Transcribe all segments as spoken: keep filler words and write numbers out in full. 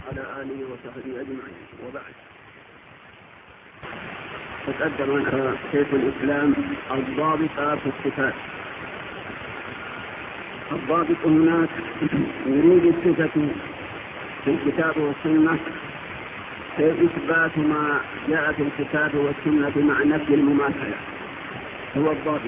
على آله وصحبه أجمعين، وبعد. تقدم لك شيخ الإسلام الضابط في الصفات. الضابط هناك ورود الصفة في الكتاب والسنة في إثبات ما جاء في الكتاب والسنة مع نفي المماثلة، هو الضابط.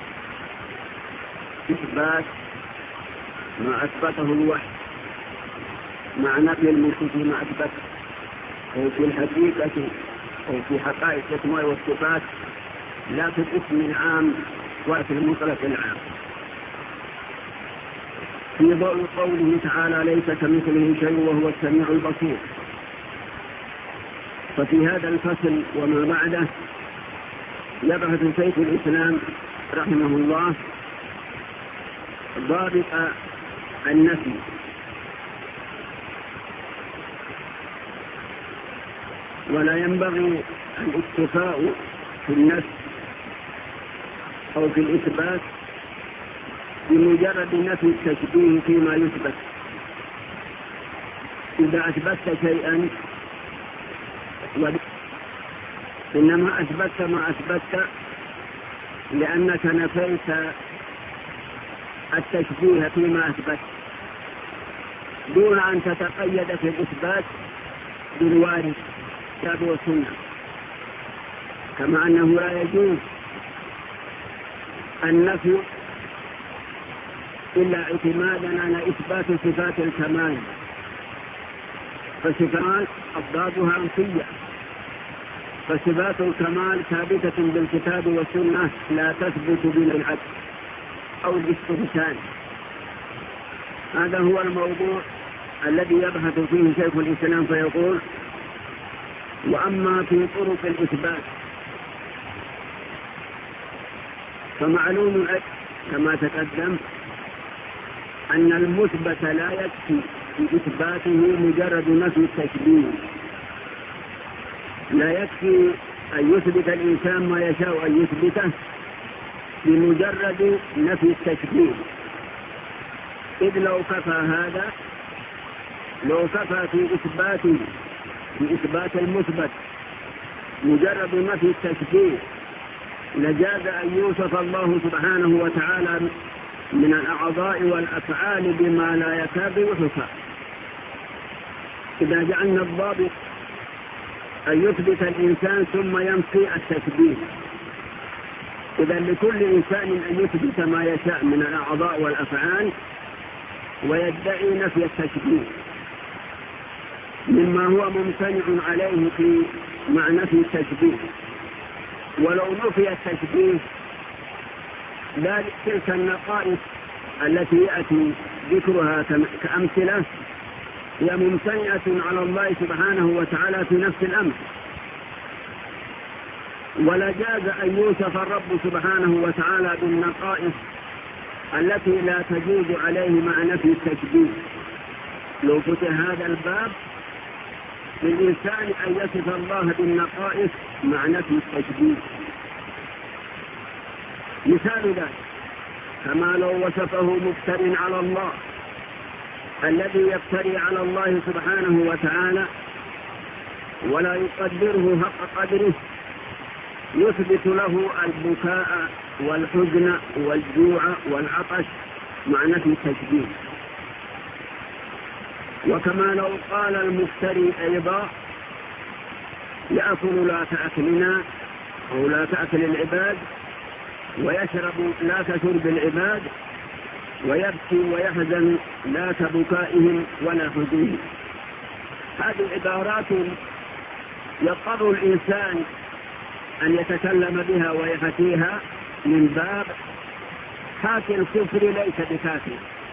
إثبات ما أثبته الوحي مع نفي المثبت ما أثبته، أو في الحقيقة أو في حقائق الأسماء والصفات، لا في الاسم العام ولا في المطلق العام. في ضوء قوله تعالى: ليس كمثله شيء وهو السميع البصير. ففي هذا الفصل وما بعده يبحث شيخ الإسلام رحمه الله ضابط النفي. ولا ينبغي الاكتفاء في النفي أو في الإثبات بمجرد نفي التشبيه فيما يثبت. إذا أثبتت شيئا إنما أثبتت ما أثبتت لأنك نفيت التشبيه فيما أثبت، دون أن تتقيد في الإثبات بالوارد الكتاب والسنة. كما أنه لا يجوز النفي إلا اعتمادا على إثبات صفات الكمال، فصفات أضدادها منفية، فصفات الكمال ثابتة بالكتاب والسنة لا تثبت بالعدل أو الاستهتان. هذا هو الموضوع الذي يبحث فيه شيخ الإسلام، فيقول: وأما في طرق الإثبات فمعلوم كما تقدم أن المثبت لا يكفي في إثباته مجرد نفي التشبيه. لا يكفي أن يثبت الإنسان ما يشاء أن يثبته بمجرد نفي التشبيه، إذ لو كفى هذا لو كفى في إثباته في إثبات المثبت مجرد نفي التشبيه لجاز أن يوصف الله سبحانه وتعالى من الأعضاء والأفعال بما لا يكاد يحصى. إذا جعلنا الضابط أن يثبت الإنسان ثم ينفي التشبيه، إذا لكل إنسان أن يثبت ما يشاء من الأعضاء والأفعال ويدعي نفي التشبيه مما هو ممتنع عليه في معنى في التشبيه. ولو نفي التشبيه لا تلك النقائص التي يأتي ذكرها كأمثلة هي ممتنعة على الله سبحانه وتعالى في نفس الأمر، ولا جاز أن يوصف الرب سبحانه وتعالى بالنقائص التي لا تجوز عليه مع نفي التشبيه. لو فتح هذا الباب للإنسان أن يصف الله بالنقائص مع نفي التشبيه. مثال ذلك كما لو وصفه مفتر على الله، الذي يفتري على الله سبحانه وتعالى ولا يقدره حق قدره، يثبت له البكاء والحزن والجوع والعطش مع نفي التشبيه. وكما لو قال المفتري أيضا: يأكل لا تأكلنا، أو لا تأكل العباد، ويشرب لا كشرب العباد، ويبكي ويحزن لا كبكائهم ولا حزنهم. هذه عبارات يضطر الإنسان أن يتكلم بها ويحكيها من باب حاكي الكفر ليس بكافر،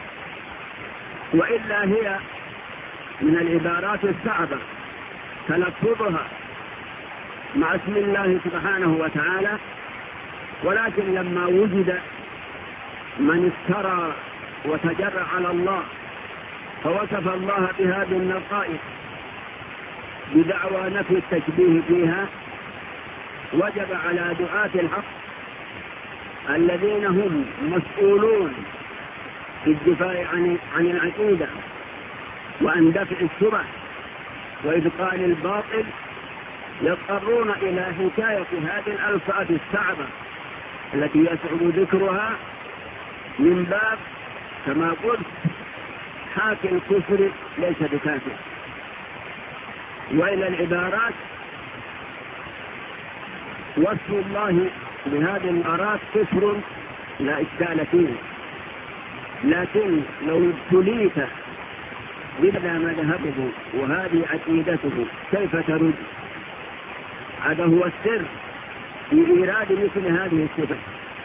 وإلا هي من العبارات الصعبة تلفظها مع اسم الله سبحانه وتعالى. ولكن لما وجد من افترى وتجرأ على الله فوصف الله بهذه النقائص بدعوى نفي التشبيه فيها، وجب على دعاة الحق الذين هم مسؤولون في الدفاع عن عن العقيدة وأن دفع الشبه وإبطال الباطل يضطرون إلى حكاية هذه الألفاظ الصعبة التي يصعب ذكرها من باب كما قلت حاكي الكفر ليس بكافر، وإلى العبارات وصف الله بهذه العبارات كفر لا إشكال فيه، لكن لو ابتليت بما مذهبه وهذه عقيدته كيف ترد؟ هذا هو السر في إيراد مثل هذه الصفة.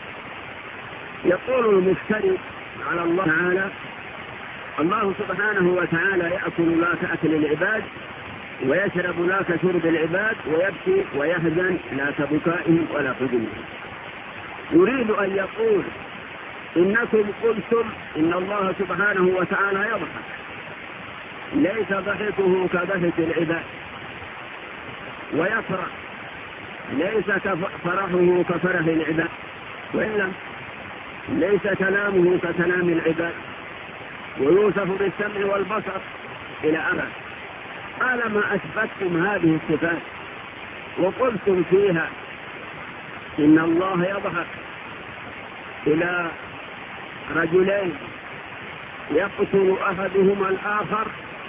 يقول المفتري على الله تعالى: الله سبحانه وتعالى يأكل لا كأكل العباد ويشرب لا كشرب العباد ويبكي ويحزن لا كبكائهم ولا حزنهم. يريد أن يقول إنكم قلتم إن الله سبحانه وتعالى يضحك، ليس ضحكه كضحك العباد، ويفرح ليس فرحه كفرح العباد، وإلا ليس كلامه ككلام العباد، ويوصف بالسمع والبصر إلى أبد. طالما أثبتتم هذه الصفات وقلتم فيها إن الله يضحك إلى رجلين يقتل أحدهما الآخر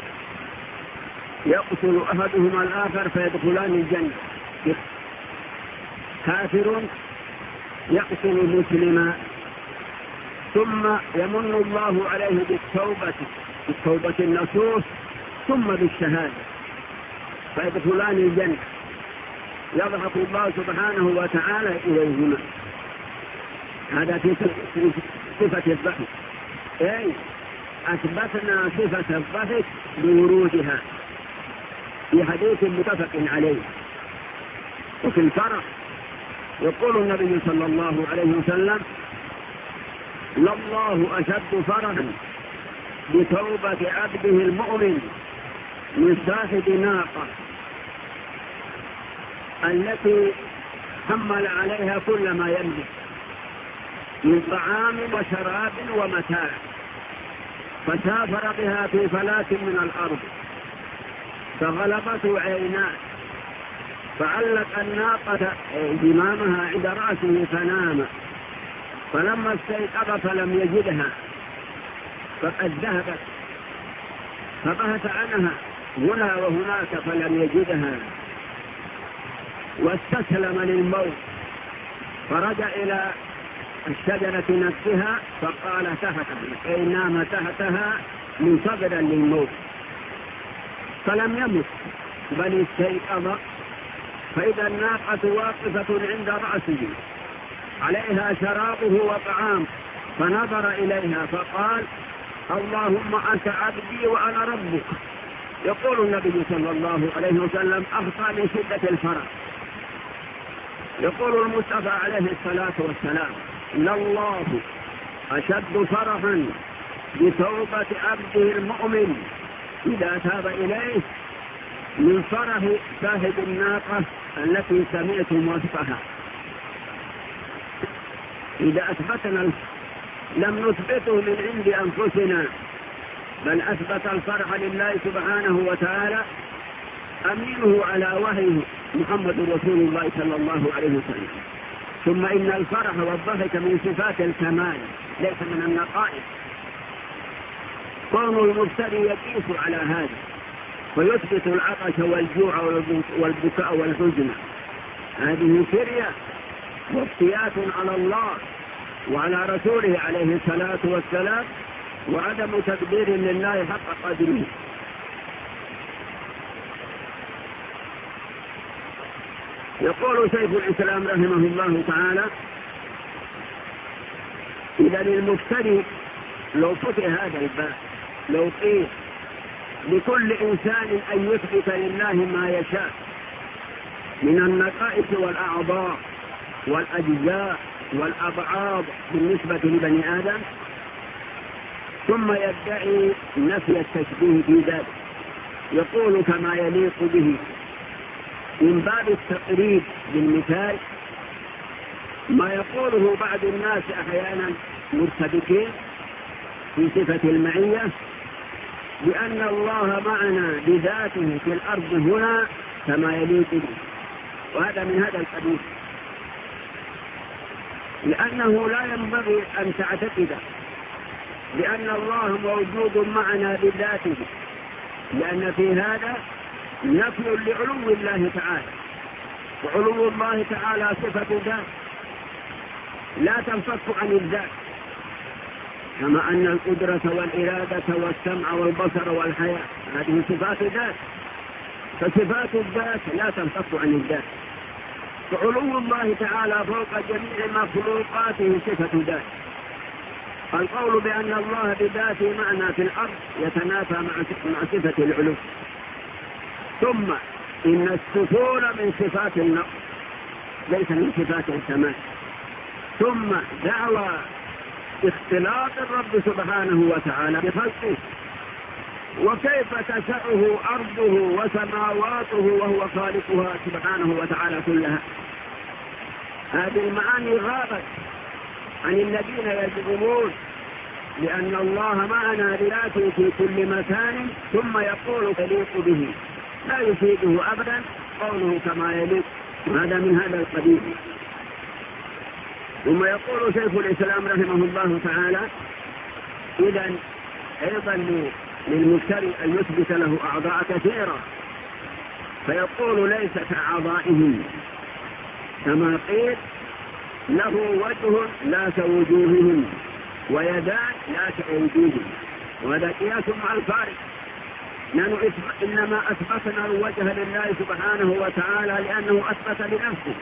يقتل أحدهما الآخر فيدخلان الجنة، كافر يقتل مسلما ثم يمن الله عليه بالتوبة بالتوبة النصوص ثم بالشهادة فيدخلان الجنة، يضحك الله سبحانه وتعالى إليهما. هذا في صفة الضحك، أي أثبتنا صفة الضحك بورودها في حديث متفق عليه. وفي الفرح يقول النبي صلى الله عليه وسلم: لله أشد فرحا بتوبة عبده المؤمن من صاحب ناقة التي حمل عليها كل ما يملك من طعام وشراب ومتاع، فسافر بها في فلاة من الأرض فغلبته عيناه، فعلق الناقة زمامها عند رأسه فنام، فلما استيقظ فلم يجدها فقد ذهبت، فبحث عنها هنا وهناك فلم يجدها، واستسلم للموت، فرجع إلى الشجرة نفسها فقال تحتها، أي نام تحتها منتظرا للموت، فلم يمت بل استيقظ، فإذا الناقة واقفة عند رأسه عليها شرابه وطعام، فنظر إليها فقال: اللهم أنت عبدي وأنا ربك. يقول النبي صلى الله عليه وسلم: أخطأ من شدة الفرح. يقول المصطفى عليه الصلاة والسلام: إن الله أشد فرحا بتوبة عبده المؤمن إذا تاب إليه من فرح صاحب الناقة التي سمعتم وصفها. إذا أثبتنا لم نثبته من عند أنفسنا، بل أثبت الفرح لله سبحانه وتعالى أمينه على وحيه محمد رسول الله صلى الله عليه وسلم. ثم إن الفرح والضحك من صفات الكمال ليس من النقائص. كون المفتري يقيس على هذا ويثبت العطش والجوع والبكاء والحزن، هذه فرية وافتيات على الله وعلى رسوله عليه الصلاة والسلام، وعدم تقدير لله حق قدره. يقول شيخ الإسلام رحمه الله تعالى: إذا للمفتري لو فتح هذا الباب، لو قيل لكل إنسان أن يثبت لله ما يشاء من النقائص والأعضاء والأجزاء والأبعاض بالنسبة لبني آدم، ثم يدعي نفي التشبيه في ذلك، يقول كما يليق به من باب التقريب بالمثال ما يقوله بعض الناس أحيانا مرتبكين في صفة المعية، بأن الله معنا بذاته في الأرض هنا كما يليق به، وهذا من هذا القبيل، لأنه لا ينبغي أن تعتقد بأن الله موجود معنا بذاته، لأن في هذا نفي لعلو الله تعالى، وعلو الله تعالى صفة ذات لا تنفك عن الذات، كما أن القدرة والإرادة والسمع والبصر والحياة هذه صفات ذات، فصفات الذات لا تنفك عن الذات، فعلو الله تعالى فوق جميع مخلوقاته صفة ذات. القول بأن الله بذاته معنا في الأرض يتنافى مع صفة العلو. ثم إن السفول من صفات النقص ليس من صفات الكمال. ثم دعوى اختلاط الرب سبحانه وتعالى بخلقه، وكيف تسعه أرضه وسماواته وهو خالقها سبحانه وتعالى كلها. هذه المعاني غابت عن الذين يزعمون لأن الله معنا بذاته في كل مكان ثم يقول تليق به، لا يفيده أبدا قوله كما يليق، هذا من هذا القبيل. ثم يقول شيخ الإسلام رحمه الله تعالى: إذن أيضا للمشتري أن يثبت له أعضاء كثيرة، فيقول ليس كأعضائهم، كما قيل له وجه لا كوجوههم ويدان لا كأيديهم، وهذا قياس مع الفارق. نحن إنما أثبتنا الوجه لله سبحانه وتعالى لأنه أثبت لنفسه،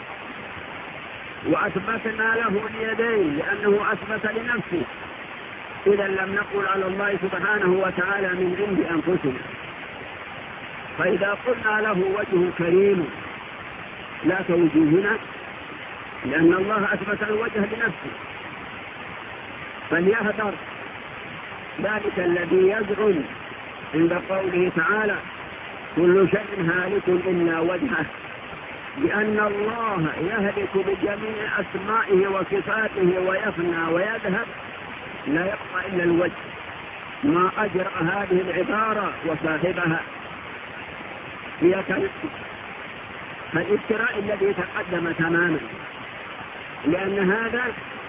وأثبتنا له اليدين لأنه أثبت لنفسه. إذا لم نقل على الله سبحانه وتعالى من عند أنفسنا. فإذا قلنا له وجه كريم لا كوجوهنا لأن الله أثبت الوجه لنفسه، فليهدر ذلك الذي يزعم عند قوله تعالى: كل شيء هالك إلا وجهه، لأن الله يهلك بجميع أسمائه وصفاته ويفنى ويذهب، لا يبقى إلا الوجه. ما أجرأ هذه العبارة وصاحبها، هي كالافتراء الذي تقدم تماما، لأن هذا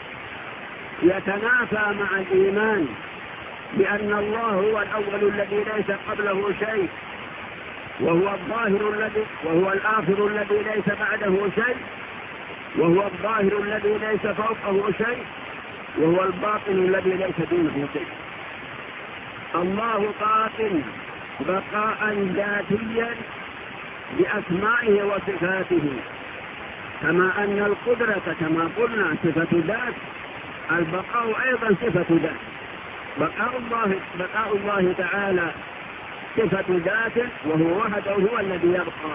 يتنافى مع الإيمان بأن الله هو الأول الذي ليس قبله شيء، وهو الظاهر الذي وهو الآخر الذي ليس بعده شيء، وهو الظاهر الذي ليس فوقه شيء، وهو الباطن الذي ليس دونه شيء. الله باطن بقاء ذاتيا بأسمائه وصفاته، كما أن القدرة كما قلنا صفة ذات، البقاء أيضا صفة ذات. بقاء الله بقاء الله تعالى صفة ذات، وهو وحده هو الذي يبقى،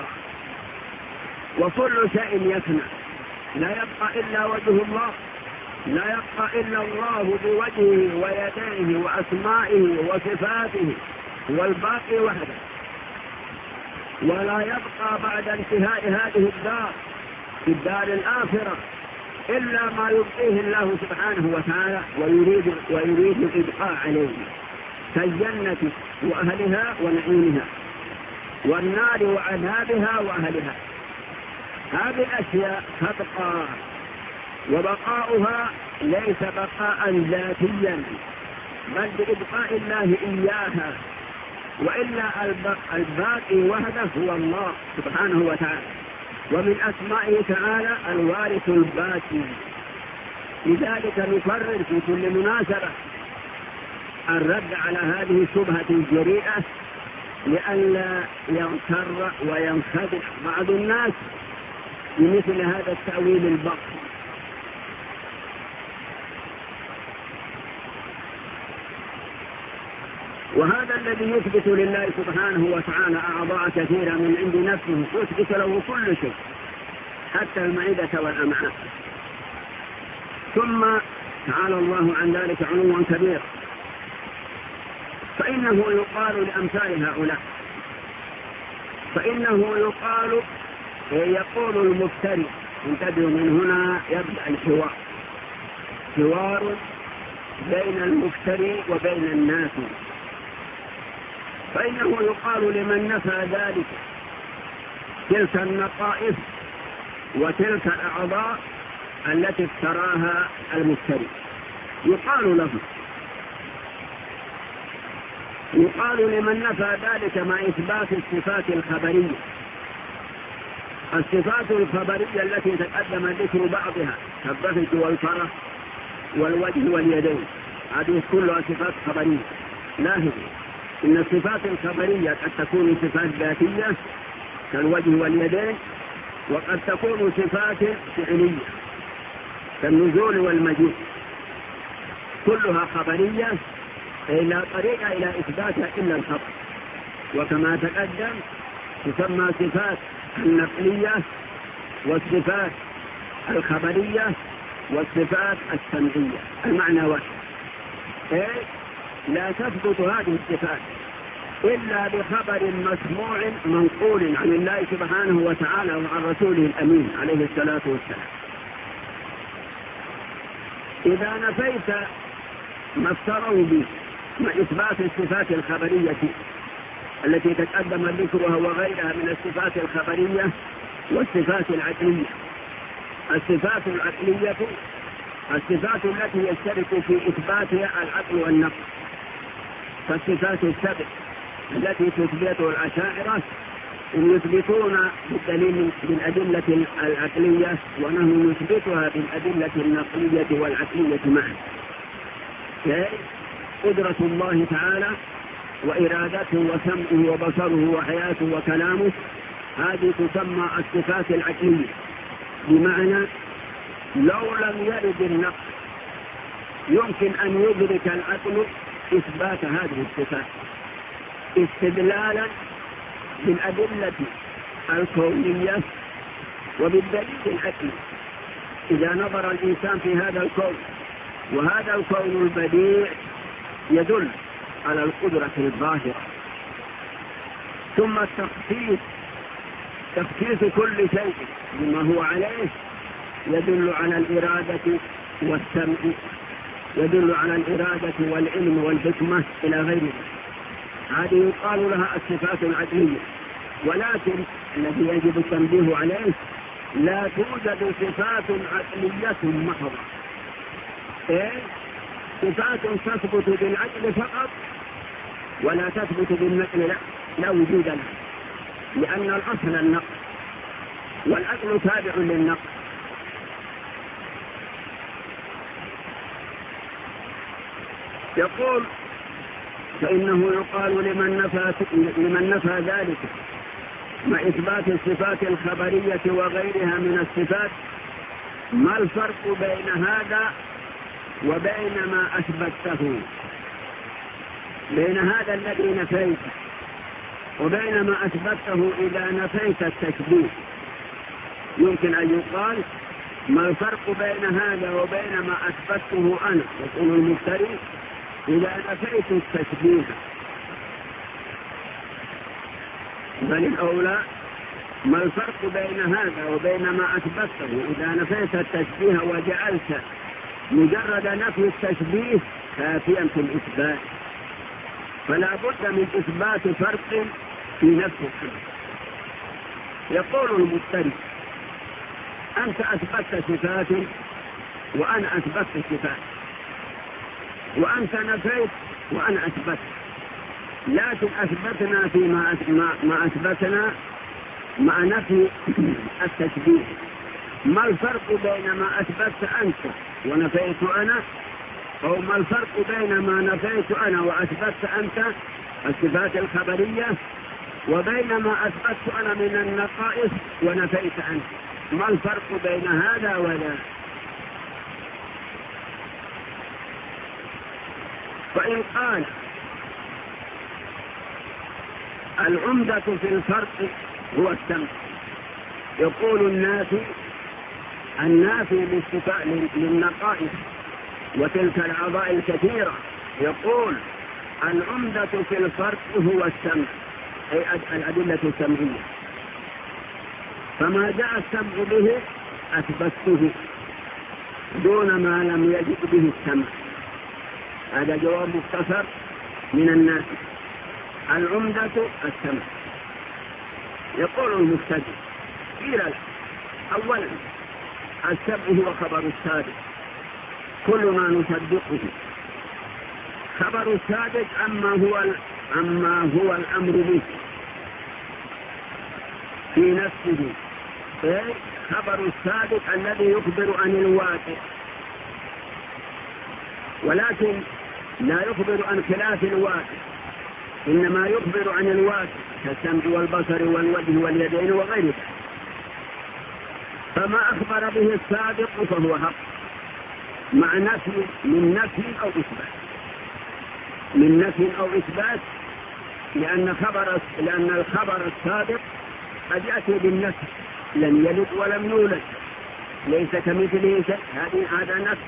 وكل شيء يفنى، لا يبقى إلا وجه الله، لا يبقى إلا الله بوجهه ويديه وأسمائه وصفاته، والباقي وحده. ولا يبقى بعد انتهاء هذه الدار في الدار الآخرة إلا ما يبقيه الله سبحانه وتعالى ويريد ويريد الإبقاء عليه، كالجنة وأهلها ونعيمها، والنار وعذابها وأهلها. هذه الأشياء تبقى، وبقاؤها ليس بقاء ذاتيا بل بإبقاء الله إياها، وإلا الباقي وحده هو الله سبحانه وتعالى. ومن أسمائه تعالى الوارث الباقي. لذلك نكرر في كل مناسبة الرد على هذه الشبهة الجريئة لئلا يغتر وينخدع بعض الناس بمثل هذا التأويل الباطل. وهذا الذي يثبت لله سبحانه وتعالى أعضاء كثيرة من عند نفسه، يثبت له كل شيء حتى المعدة والأمعاء. ثم تعالى الله عن ذلك علوا كبيرا. فإنه يقال لأمثال هؤلاء، فإنه يقال يقول المفتري، انتبهوا من هنا يبدأ الحوار، حوار بين المفتري وبين الناس. فإنه يقال لمن نفى ذلك تلك النقائص وتلك الأعضاء التي افتراها المشتري، يقال له يقال لمن نفى ذلك مع إثبات الصفات الخبرية. الصفات الخبرية التي تقدم ذكر بعضها كالضحك والفرح والوجه واليدين، هذه كلها صفات خبرية. لاحظوا إن الصفات الخبرية قد تكون صفات ذاتية كالوجه واليدين، وقد تكون صفات فعلية كالنزول والمجيء، كلها خبرية لا طريق إلى إثباتها إلا الخبر. وكما تقدم تسمى صفات النقلية والصفات الخبرية والصفات السمعية، المعنى واحد. إيه؟ لا تثبت هذه الصفات إلا بخبر مسموع منقول عن الله سبحانه وتعالى وعن رسوله الأمين عليه الصلاة والسلام. إذا نفيت ما افتروا به مع إثبات الصفات الخبرية التي تقدم ذكرها وغيرها من الصفات الخبرية والصفات العقلية، الصفات العقلية الصفات التي يشترك في إثباتها العقل والنقل، فالصفات السبع التي تثبتها الأشاعرة يثبتون بالدليل بالأدلة العقلية، ونحن نثبتها بالأدلة النقلية والعقلية معا. قدرة الله تعالى وإرادته وسمعه وبصره وحياته وكلامه، هذه تسمى الصفات العقلية، بمعنى لو لم يرد النقل يمكن أن يدرك العقل إثبات هذه الصفات استدلالا بالأدلة الكونية وبالدليل العقلي. إذا نظر الإنسان في هذا الكون، وهذا الكون البديع يدل على القدرة الظاهرة، ثم التخصيص تخصيص كل شيء بما هو عليه يدل على الإرادة والسمع، يدل على الإرادة والعلم والحكمة إلى غيره، هذه يقال لها الصفات العقلية. ولكن الذي يجب التنبيه عليه لا توجد صفات عقلية محضة، إيه؟ صفات تثبت بالعقل فقط ولا تثبت بالنقل، لا, لا وجود لها، لأن الأصل النقل والعقل تابع للنقل. يقول فإنه يقال لمن نفى, لمن نفى ذلك مع إثبات الصفات الخبرية وغيرها من الصفات، ما الفرق بين هذا وبين ما أثبته، بين هذا الذي نفيته وبين ما أثبته إذا نفيت التشبيه؟ يمكن أن يقال ما الفرق بين هذا وبين ما أثبته أنا، يقول المشتري، إذا نفيت التشبيه؟ بل الأولى ما الفرق بين هذا وبين ما أثبته إذا نفيت التشبيه وجعلت مجرد نفي التشبيه كافيا في الإثبات؟ فلا بد من إثبات فرق في نفس الحدث. يقول المشتري أنت أثبتت صفات وأنا أثبتت صفات، وأنت نفيت وأنا أثبت، لكن أثبتنا فيما ما أثبتنا مع نفي التشبيه. ما الفرق بين ما أثبت أنت ونفيت أنا، أو ما الفرق بين ما نفيت أنا وأثبت أنت الصفات الخبرية وبين ما أثبت أنا من النقائص ونفيت أنت؟ ما الفرق بين هذا وذا؟ فإن قال العمدة في الفرق هو السمع، يقول النافي النافي للنقائص وتلك الأعضاء الكثيرة، يقول العمدة في الفرق هو السمع، أي الأدلة السمعية، فما جاء السمع به أثبته دون ما لم يجد به السمع. هذا جواب مختصر من الناس. العمدة السمع. يقول المستدل قيل له أولا السمع هو خبر الصادق كل ما نصدقه، خبر الصادق أما هو أما هو الأمر به في نفسه، خبر الصادق الذي يخبر عن الواقع ولكن لا يخبر عن خلاف الواقع، إنما يخبر عن الواقع كالسمع والبصر والوجه واليدين وغيره. فما أخبر به الصادق فهو حق مع نفي من نفي أو إثبات من نفي أو إثبات لأن خبر لأن الخبر الصادق قد يأتي بالنفي لم يلد ولم يولد ليس كمثله شيء، هذا نفي.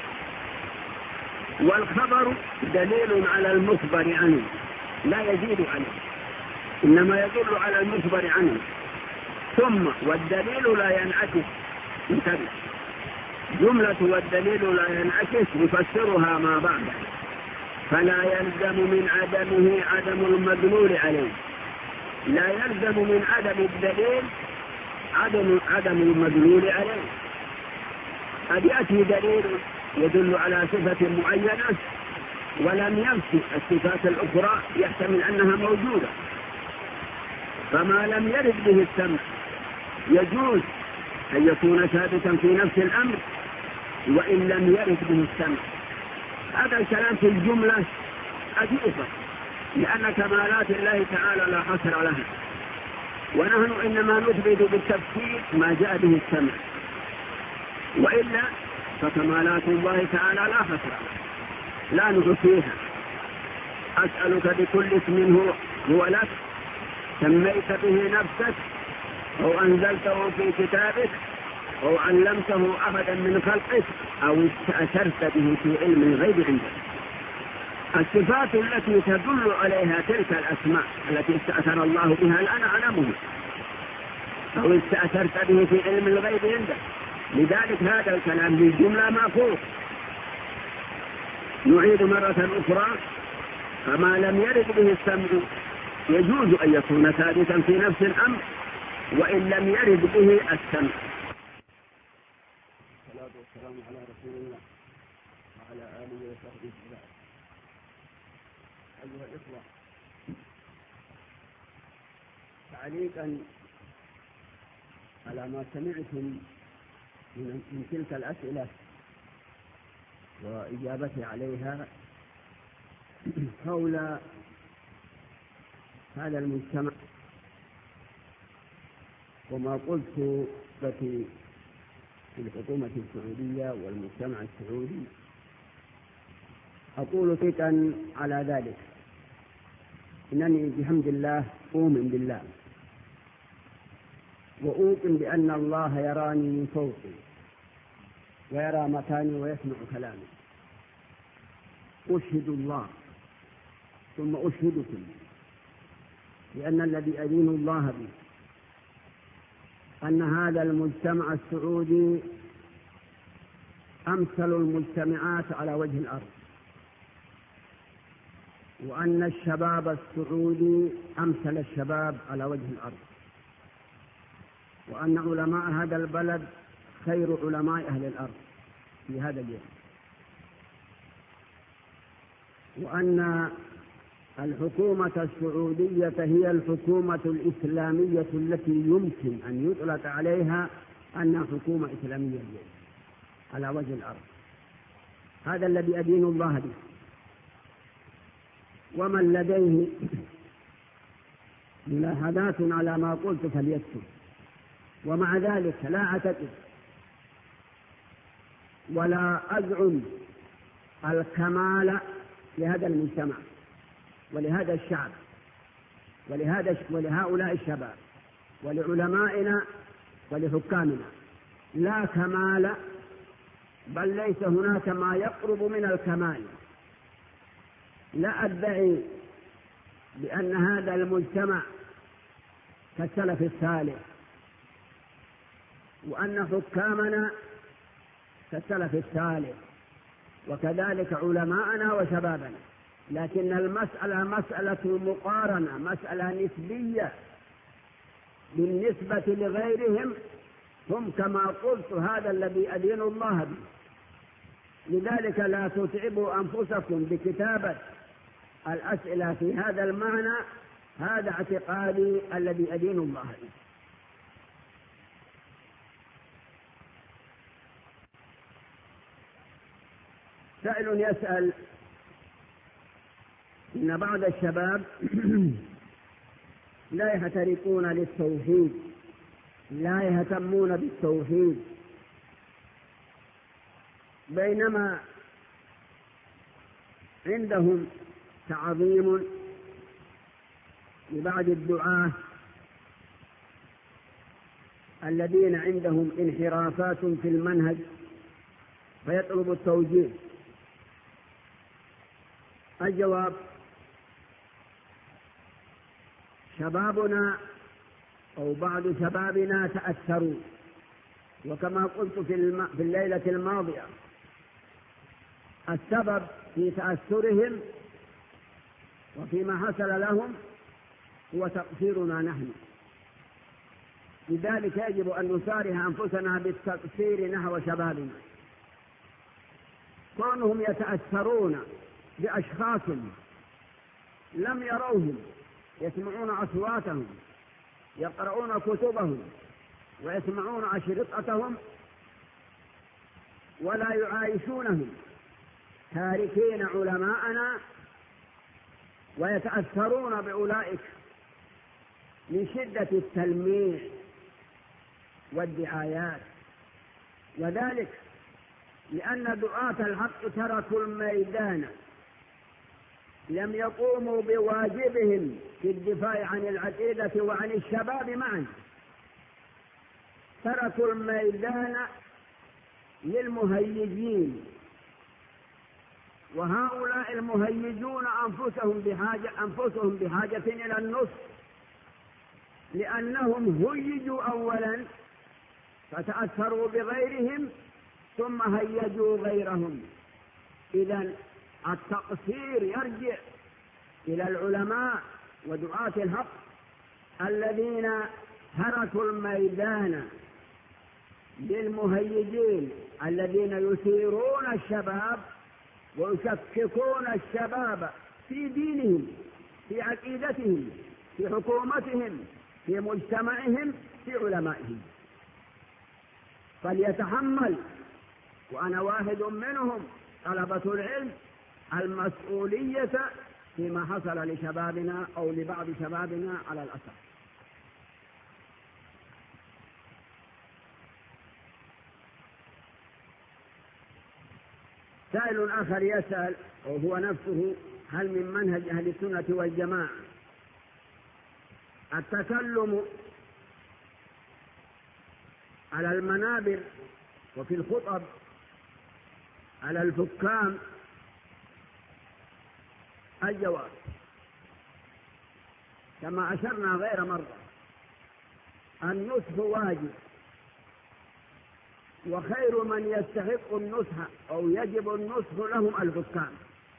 والخبر دليل على المخبر عنه لا يزيد عنه، إنما يدل على المخبر عنه. ثم والدليل لا ينعكس، انتبه، جملة والدليل لا ينعكس يفسرها ما بعده، فلا يلزم من عدمه عدم المدلول عليه، لا يلزم من عدم الدليل عدم عدم المدلول عليه. قد يأتي دليل يدل على صفة معينة ولم ينفي الصفات الأخرى يحتمل أنها موجودة، فما لم يرد به السمع يجوز أن يكون ثابتا في نفس الأمر وإن لم يرد به السمع. هذا الكلام في الجملة أجوبة، لأن كمالات الله تعالى لا حصر لها، ونحن إنما نثبت بالتفسير ما جاء به السمع، وإلا فكمالات الله تعالى لا حصر لها لا نحصيها. أسألك بكل اسم هو هو لك سميت به نفسك أو أنزلته في كتابك أو علمته أحدا من خلقك أو استأثرت به في علم الغيب عندك. الصفات التي تدل عليها تلك الأسماء التي استأثر الله بها الآن أعلمه أو استأثرت به في علم الغيب عندك. لذلك هذا الكلام بالجملة مأخوذ. نعيد مرة أخرى، فما لم يرد به السمع يجوز أن يكون ثابتا في نفس الأمر وإن لم يرد به السمع. الصلاة والسلام على رسول الله وعلى آله وصحبه وسلم. أيها الإخوة، تعليقا على ما سمعتم من تلك الأسئلة وإجابتي عليها حول هذا المجتمع وما قلت في الحكومة السعودية والمجتمع السعودي، أقول ثقا على ذلك إنني بحمد الله أؤمن بالله وأوقن بأن الله يراني من فوقي ويرى مكاني ويسمع كلامي. أشهد الله ثم أشهدكم لأن الذي أدين الله به أن هذا المجتمع السعودي أمثل المجتمعات على وجه الأرض، وأن الشباب السعودي أمثل الشباب على وجه الأرض، وأن علماء هذا البلد خير علماء أهل الأرض في هذا اليوم، وأن الحكومة السعودية هي الحكومة الإسلامية التي يمكن أن يطلق عليها أنها حكومة إسلامية اليوم على وجه الأرض. هذا الذي أدين الله به. ومن لديه ملاحظات على ما قلت فليكتب. ومع ذلك لا أعتقد ولا أزعم الكمال لهذا المجتمع ولهذا الشعب ولهذا ولهؤلاء الشباب ولعلمائنا ولحكامنا، لا كمال، بل ليس هناك ما يقرب من الكمال. لا أدعي بأن هذا المجتمع كالسلف الصالح وأن حكامنا كالسلف الصالح وكذلك علماءنا وشبابنا، لكن المسألة مسألة مقارنة، مسألة نسبية بالنسبة لغيرهم. هم كما قلت هذا الذي أدين الله به، لذلك لا تتعبوا أنفسكم بكتابة الأسئلة في هذا المعنى. هذا اعتقادي الذي أدين الله به. سائل يسأل إن بعض الشباب لا يحترقون للتوحيد، لا يهتمون بالتوحيد، بينما عندهم تعظيم لبعض الدعاة الذين عندهم انحرافات في المنهج فيطلب التوجيه. الجواب: شبابنا أو بعض شبابنا تأثروا، وكما قلت في, الم... في الليلة الماضية السبب في تأثرهم وفيما حصل لهم هو تقصيرنا نحن. لذلك يجب أن نسارع أنفسنا بالتقصير نحو شبابنا. كونهم يتأثرون بأشخاص لم يروهم، يسمعون أصواتهم، يقرؤون كتبهم ويسمعون أشرطتهم ولا يعايشونهم، تاركين علماءنا ويتأثرون بأولئك من شدة التلميع والدعايات. وذلك لأن دعاة الحق تركوا الميدان، لم يقوموا بواجبهم في الدفاع عن العقيدة وعن الشباب معا، تركوا الميدان للمهيجين، وهؤلاء المهيجون أنفسهم بحاجة, أنفسهم بحاجة إلى النصح، لأنهم هيجوا أولا فتأثروا بغيرهم ثم هيجوا غيرهم. إذن التقصير يرجع إلى العلماء ودعاة الحق الذين تركوا الميدان للمهيجين الذين يثيرون الشباب ويشككون الشباب في دينهم، في عقيدتهم، في حكومتهم، في مجتمعهم، في علمائهم. فليتحمل، وأنا واحد منهم، طلبة العلم المسؤولية فيما حصل لشبابنا أو لبعض شبابنا على الأسف. سائل آخر يسأل وهو نفسه: هل من منهج أهل السنة والجماعة التكلم على المنابر وفي الخطب على الحكام؟ الجواب: كما أشرنا غير مرة، النصح واجب، وخير من يستحق النصح أو يجب النصح لهم الحكام،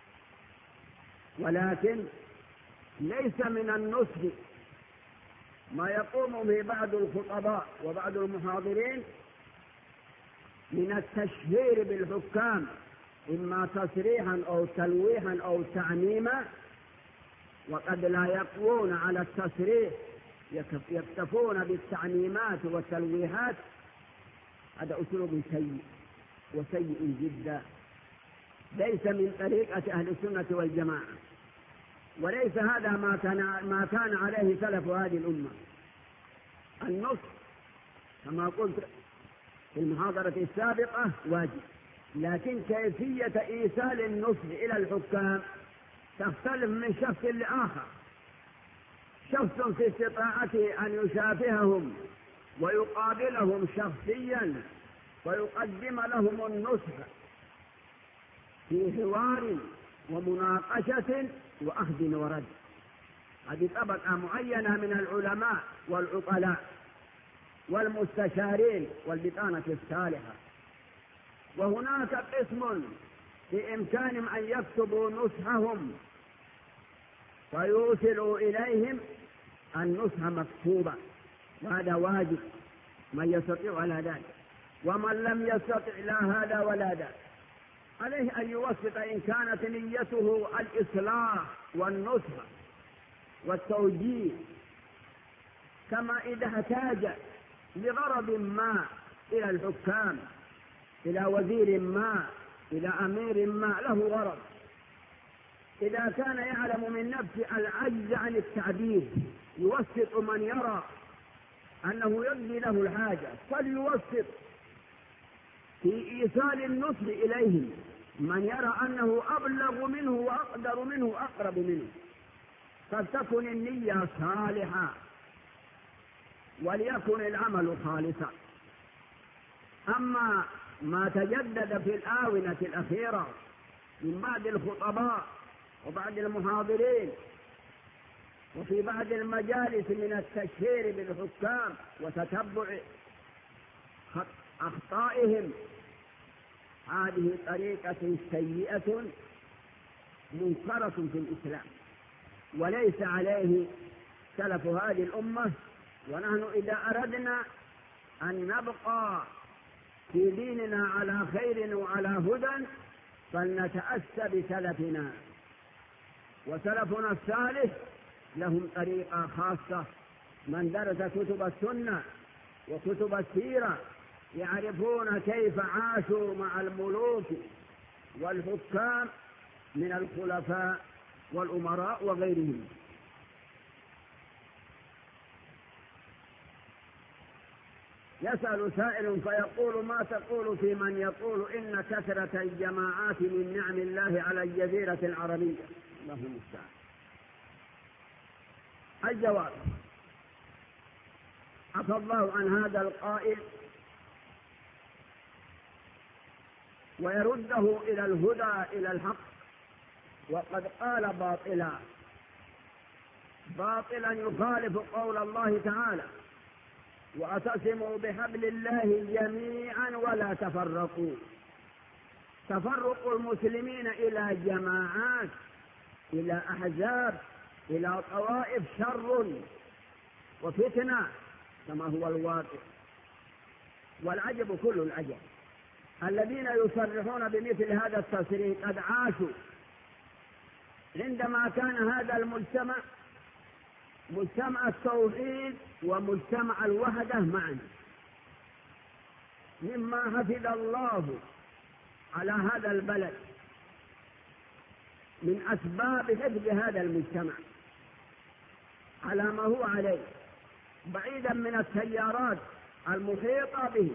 ولكن ليس من النصح ما يقوم به بعض الخطباء وبعض المحاضرين من التشهير بالحكام، إما تصريحا أو تلويحا أو تعميما، وقد لا يقوون على التصريح، يكتفون بالتعميمات والتلويحات. هذا أسلوب سيء وسيء جدا، ليس من طريقة أهل السنة والجماعة، وليس هذا ما كان ما كان عليه سلف هذه الأمة. النصح كما قلت في المحاضرة السابقة واجب، لكن كيفية إيصال النصح إلى الحكام تختلف من شخص لآخر. شخص في استطاعته أن يشافههم ويقابلهم شخصيا ويقدم لهم النصح في حوار ومناقشة وأخذ ورد. هذه طبقة معينة من العلماء والعقلاء والمستشارين والبطانة الصالحة. وهناك قسم بإمكانهم أن يكتبوا نصحهم فيوصلوا إليهم النصح مكتوبا، وهذا واجب من يستطيع على ذلك، ومن لم يستطع لا هذا ولا ذاك عليه أن يوسط إن كانت نيته الإصلاح والنصح والتوجيه، كما إذا احتاج لغرض ما إلى الحكام، إلى وزير ما، إلى أمير ما له غرض، إذا كان يعلم من نفسه العجز عن التعبير يوسط من يرى أنه يقضي له الحاجة، فليوسط في إيصال النصح إليهم من يرى أنه أبلغ منه وأقدر منه وأقرب منه، فلتكن النية صالحة وليكن العمل خالصا. أما ما تجدد في الآونة الأخيرة من بعض الخطباء وبعض المحاضرين وفي بعض المجالس من التشهير بالحكام وتتبع أخطائهم، هذه طريقة سيئة منكرة في الإسلام، وليس عليه سلف هذه الأمة. ونحن إذا أردنا أن نبقى في ديننا على خير وعلى هدى فلنتأسى بسلفنا، وسلفنا الصالح لهم طريقة خاصة. من درس كتب السنة وكتب السيرة يعرفون كيف عاشوا مع الملوك والحكام من الخلفاء والأمراء وغيرهم. يسأل سائل فيقول: ما تقول في من يقول إن كثرة الجماعات من نعم الله على الجزيرة العربية؟ الله المستعان. الجواب: عفى الله عن هذا القائل ويرده إلى الهدى إلى الحق، وقد قال باطلا باطلا يخالف قول الله تعالى: واعتصموا بحبل الله جميعا ولا تفرقوا. تفرق المسلمين إلى جماعات، إلى أحزاب، إلى طوائف شر وفتنة كما هو الواقع. والعجب كل العجب الذين يصرحون بمثل هذا التصريح قد عاشوا عندما كان هذا المجتمع مجتمع التوحيد ومجتمع الوحدة معا، مما حفظ الله على هذا البلد من أسباب حفظ هذا المجتمع على ما هو عليه، بعيدا من التيارات المحيطة به.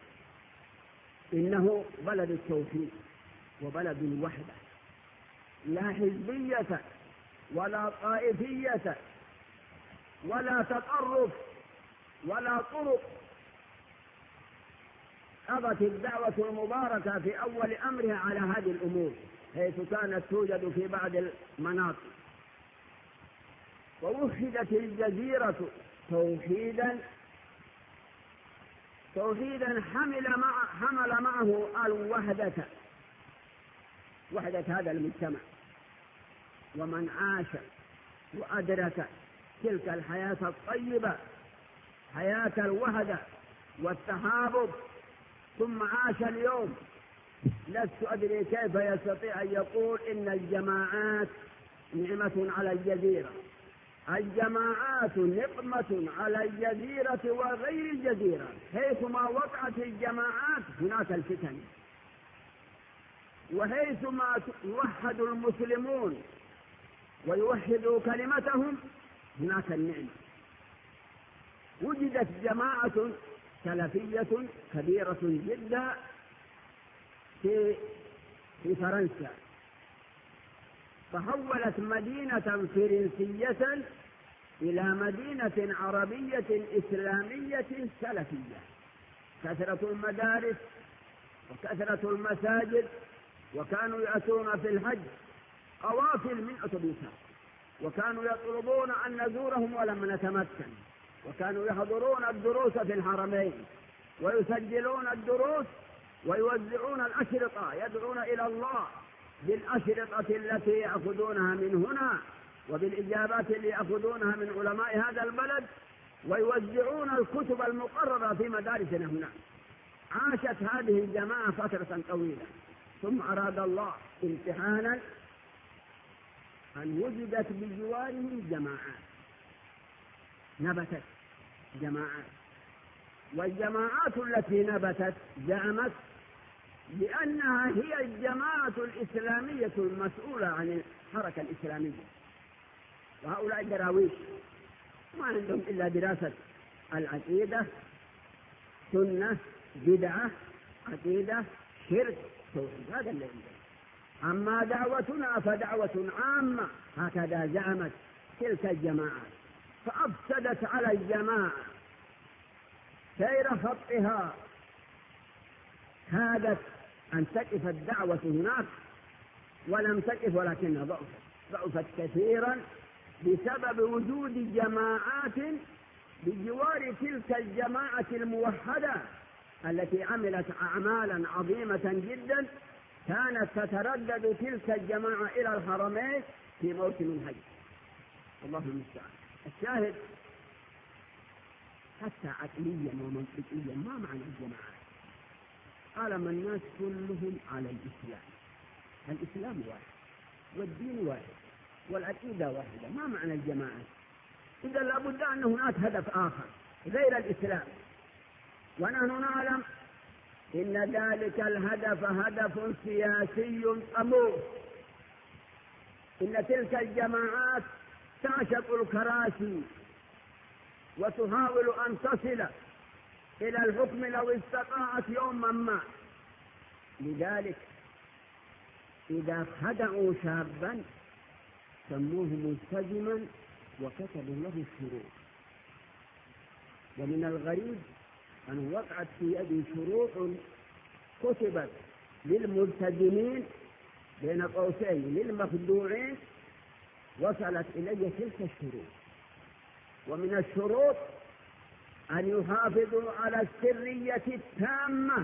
إنه بلد التوحيد وبلد الوحدة، لا حزبية ولا طائفية ولا تطرف ولا طرق. قضت الدعوة المباركة في أول أمرها على هذه الأمور، حيث كانت توجد في بعض المناطق، ووحدت الجزيرة توحيدا توحيدا حمل مع حمل معه الوحدة، وحدة هذا المجتمع. ومن عاش وأدرك تلك الحياة الطيبة، حياة الوحدة والتحابب، ثم عاش اليوم، لست أدري كيف يستطيع أن يقول إن الجماعات نعمة على الجزيرة. الجماعات نقمة على الجزيرة وغير الجزيرة، حيثما وقعت الجماعات هناك الفتن، وحيثما يوحد المسلمون ويوحدوا كلمتهم هناك النعمة. وجدت جماعة سلفية كبيرة جدا في في فرنسا، فحولت مدينة فرنسية إلى مدينة عربية إسلامية سلفية. كثرة المدارس وكثرة المساجد، وكانوا يأتون في الحج قوافل من أتوبيسات، وكانوا يطلبون أن نزورهم ولم نتمكن، وكانوا يحضرون الدروس في الحرمين ويسجلون الدروس ويوزعون الأشرطة، يدعون إلى الله بالأشرطة التي يأخذونها من هنا وبالإجابات اللي يأخذونها من علماء هذا البلد ويوزعون الكتب المقررة في مدارسنا هنا. عاشت هذه الجماعة فترة طويلة، ثم أراد الله امتحانا أن وجدت بجواره جماعات، نبتت جماعات، والجماعات التي نبتت زعمت بأنها هي الجماعة الإسلامية المسؤولة عن الحركة الإسلامية. وهؤلاء دراويش ما عندهم إلا دراسة العقيدة، سنة، بدعة، عقيدة، شرك، توحيد، هذا اللي عندهم. أما دعوتنا فدعوة عامة، هكذا زعمت تلك الجماعات، فأفسدت على الجماعة سير خطها. كادت أن تقف الدعوة هناك ولم تقف، ولكنها ضعفت ضعفت كثيرا بسبب وجود جماعات بجوار تلك الجماعة الموحدة التي عملت أعمالا عظيمة جدا. كانت تتردد تلك الجماعة إلى الحرمين في موسم الحج، الله المستعان. الشاهد حتى عقليا ومنطقيا ما معنى الجماعات؟ عالم الناس كلهم على الإسلام، الإسلام واحد والدين واحد والعقيدة واحدة، ما معنى الجماعة؟ إذا لابد أن هناك هدف آخر غير الإسلام، ونحن نعلم إن ذلك الهدف هدف سياسي طموح. إن تلك الجماعات تعشق الكراسي وتحاول أن تصل إلى الحكم لو استطاعت يوما ما. لذلك إذا خدعوا شابا سموه ملتزما وكتبوا له الشروط. ومن الغريب أن وقعت في يدي شروط كتبت للملتزمين بين قوسين للمخدوعين، وصلت إلي تلك الشروط. ومن الشروط أن يحافظوا على السرية التامة.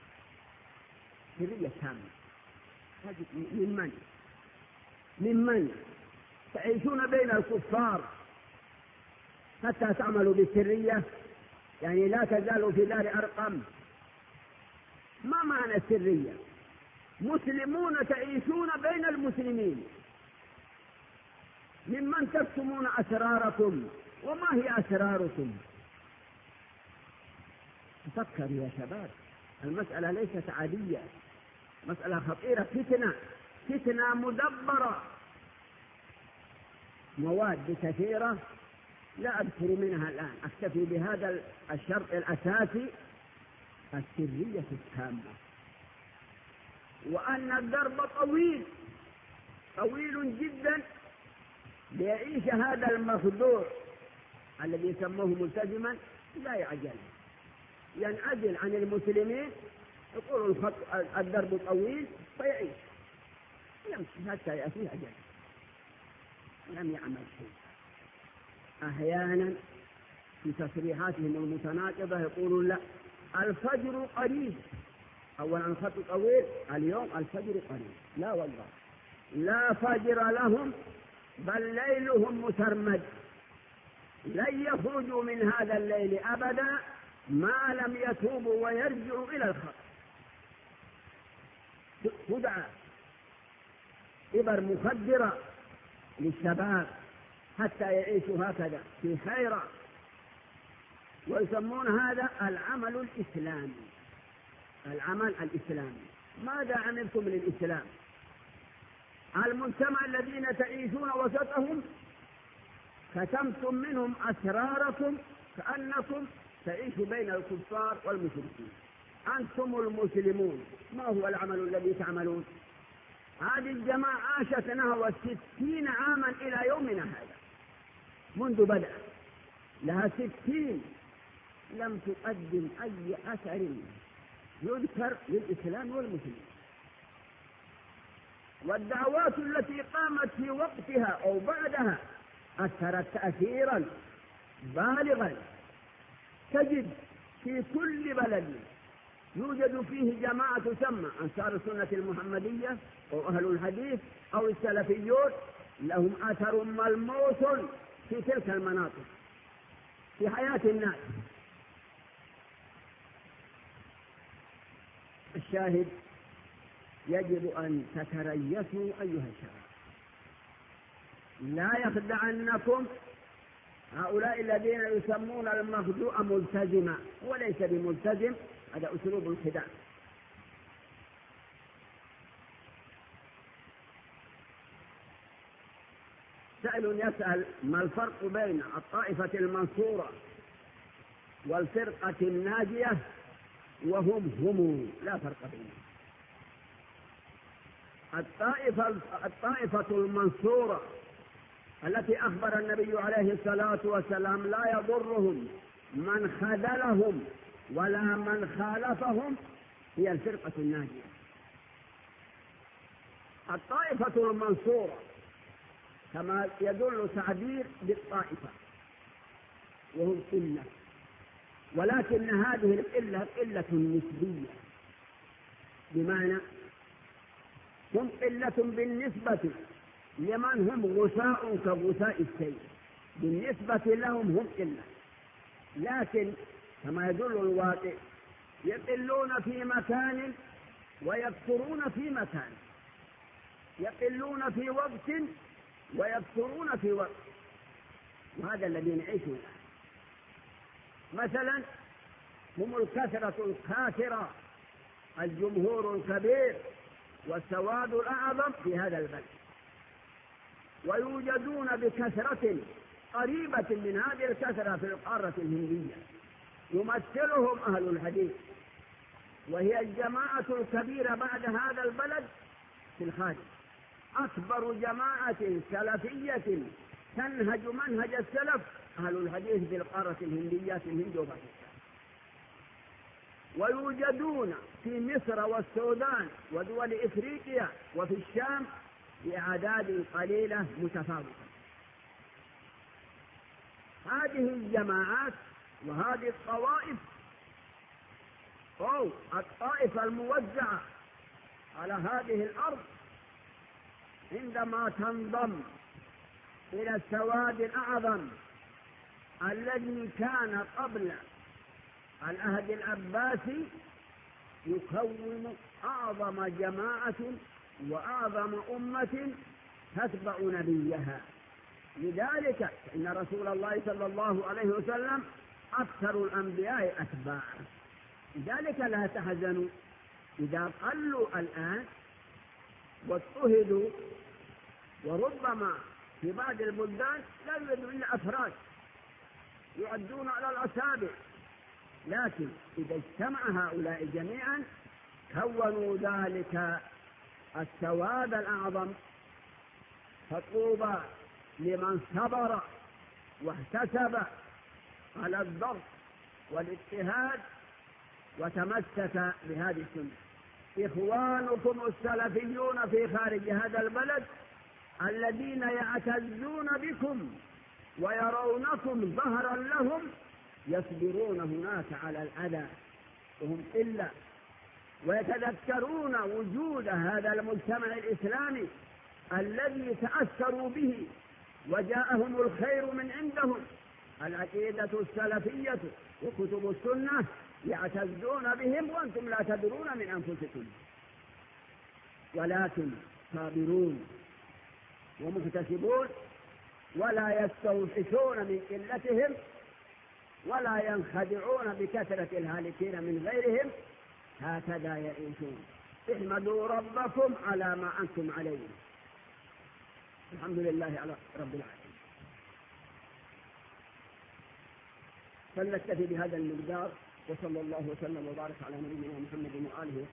سرية تامة من من؟ من من؟ تعيشون بين الكفار حتى تعملوا بالسرية، يعني لا تزالوا في دار أرقم. ما معنى السرية؟ مسلمون تعيشون بين المسلمين، ممن تكتمون أسراركم. وما هي أسراركم؟ تفكروا يا شباب، المسألة ليست عادية، مسألة خطيرة، فتنة فتنة مدبرة. مواد كثيرة لا أذكر منها الآن، أكتفي بهذا الشرط الأساسي، السرية التامة. وأن الدرب طويل طويل جدا ليعيش هذا المخدوع الذي سموه ملتزما، لا يعجل، ينعزل عن المسلمين، يقول الخط الدرب طويل فيعيش يمشي حتى يأتيه أجل، لم يعمل شيء. أحيانا في تصريحاتهم المتناقضة يقولون لا الفجر قريب. أولا الخط طويل، اليوم الفجر قريب. لا والله، لا فجر لهم، بل ليلهم مترمد، لن يخرجوا من هذا الليل أبدا ما لم يتوبوا ويرجعوا إلى الخط. تدعى إبر مخدرة للشباب حتى يعيشوا هكذا في حيرة، ويسمون هذا العمل الإسلامي. العمل الإسلامي، ماذا عملتم للإسلام؟ المجتمع الذين تعيشون وسطهم كتمتم منهم أسراركم كأنكم تعيشوا بين الكفار والمشركين. أنتم المسلمون، ما هو العمل الذي تعملون؟ هذه الجماعة عاشت نحو ستين عاما إلى يومنا هذا، منذ بدأ لها ستين، لم تقدم أي أثر يذكر للإسلام والمسلمين. والدعوات التي قامت في وقتها أو بعدها أثرت تأثيرا بالغا. تجد في كل بلد يوجد فيه جماعة تسمى أنصار السنة المحمدية أو أهل الحديث أو السلفيون، لهم أثر ملموس في تلك المناطق في حياة الناس. الشاهد يجب أن تتريثوا أيها الشباب، لا يخدعنكم هؤلاء الذين يسمون المخدوع ملتزما وليس بملتزم، هذا أسلوب الخداع. سائل يسأل: ما الفرق بين الطائفة المنصورة والفرقة الناجية وهم هم؟ لا فرق بينهم. الطائفة, الطائفة المنصورة التي أخبر النبي عليه الصلاة والسلام لا يضرهم من خذلهم ولا من خالفهم هي الفرقة الناجية. الطائفة المنصورة كما يدل تعبير بالطائفة وهم قلة، ولكن هذه القلة قلة نسبية، بمعنى هم قلة بالنسبة لمن هم غثاء كغثاء السيل، بالنسبة لهم هم قلة، لكن كما يدل الواقع يقلون في مكان ويكثرون في مكان، يقلون في وقت ويكثرون في وقت، وهذا الذي نعيشه الآن. مثلا هم الكثرة الكاثرة، الجمهور الكبير والسواد الأعظم في هذا البلد، ويوجدون بكثرة قريبة من هذه الكثرة في القارة الهندية يمثلهم أهل الحديث، وهي الجماعة الكبيرة بعد هذا البلد في الخارج، أكبر جماعة سلفية تنهج منهج السلف أهل الحديث في القارة الهندية في الهند وباكستان، ويوجدون في مصر والسودان ودول إفريقيا وفي الشام بأعداد قليلة متفاوتة. هذه الجماعات وهذه الطوائف أو الطائفة الموزعة على هذه الأرض عندما تنضم إلى السواد الأعظم الذي كان قبل العهد العباسي يكون أعظم جماعة وأعظم أمة تتبع نبيها. لذلك إن رسول الله صلى الله عليه وسلم أكثر الأنبياء أتباعا. لذلك لا تحزنوا إذا قلوا الآن واضطهدوا، وربما في بعض البلدان لا يوجد إلا أفراد يعدون على الأصابع، لكن إذا اجتمع هؤلاء جميعا كونوا ذلك السواد الأعظم. فطوبى لمن صبر واحتسب على الضغط والاجتهاد وتمسك بهذه السنة. إخوانكم السلفيون في خارج هذا البلد الذين يعتزون بكم ويرونكم ظهرا لهم يصبرون هناك على الأذى وهم قلة، ويتذكرون وجود هذا المجتمع الإسلامي الذي تأثروا به وجاءهم الخير من عندهم، العقيدة السلفية وكتب السنة، يعتزون بهم وأنتم لا تدرون من أنفسكم، ولكن صابرون ومكتسبون ولا يستوحشون من قلتهم ولا ينخدعون بكثرة الهالكين من غيرهم، هكذا يعيشون. احمدوا ربكم على ما أنتم عليه. الحمد لله على رب العالمين. فلنكتفي بهذا المقدار، وصلى الله وسلم وبارك على نبينا محمد وآله.